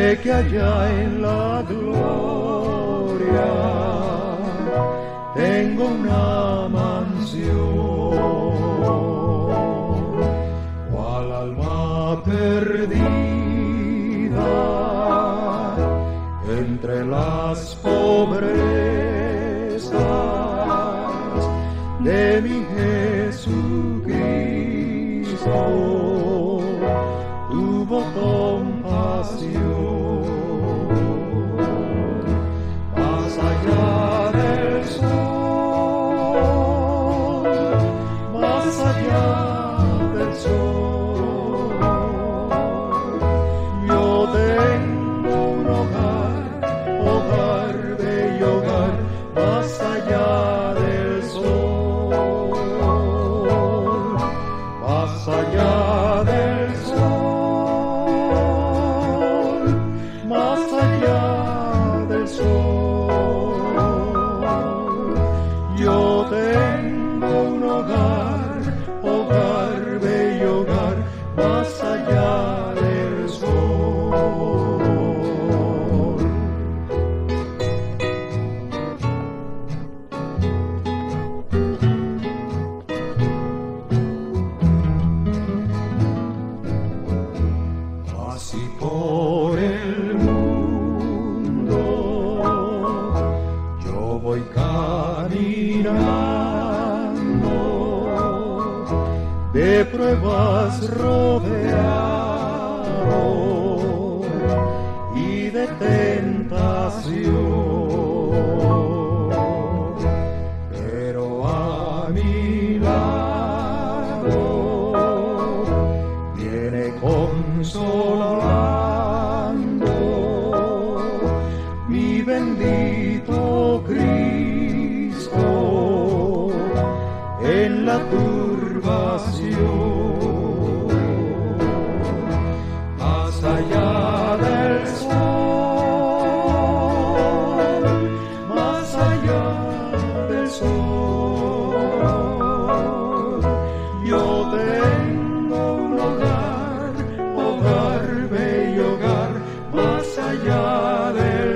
Sé que allá en la gloria tengo una mansión, cual alma perdida entre las pobrezas de mi Jesucristo tuvo compasión. Más allá del sol, más allá del sol, yo tengo un hogar, hogar, bello hogar, más allá del sol, más allá del sol, más allá del sol. Yo tengo un hogar, hogar, bello hogar, más allá del sol. Así por el mundo yo voy caminando, de pruebas rodeado y de tentación, pero a mi lado viene consolando mi bendito Cristo en la turbación. Más allá del sol, más allá del sol, yo tengo un hogar, hogar, bello hogar, más allá del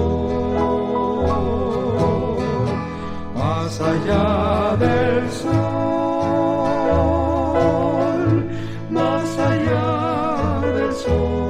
sol, más allá del sol, más allá del sol.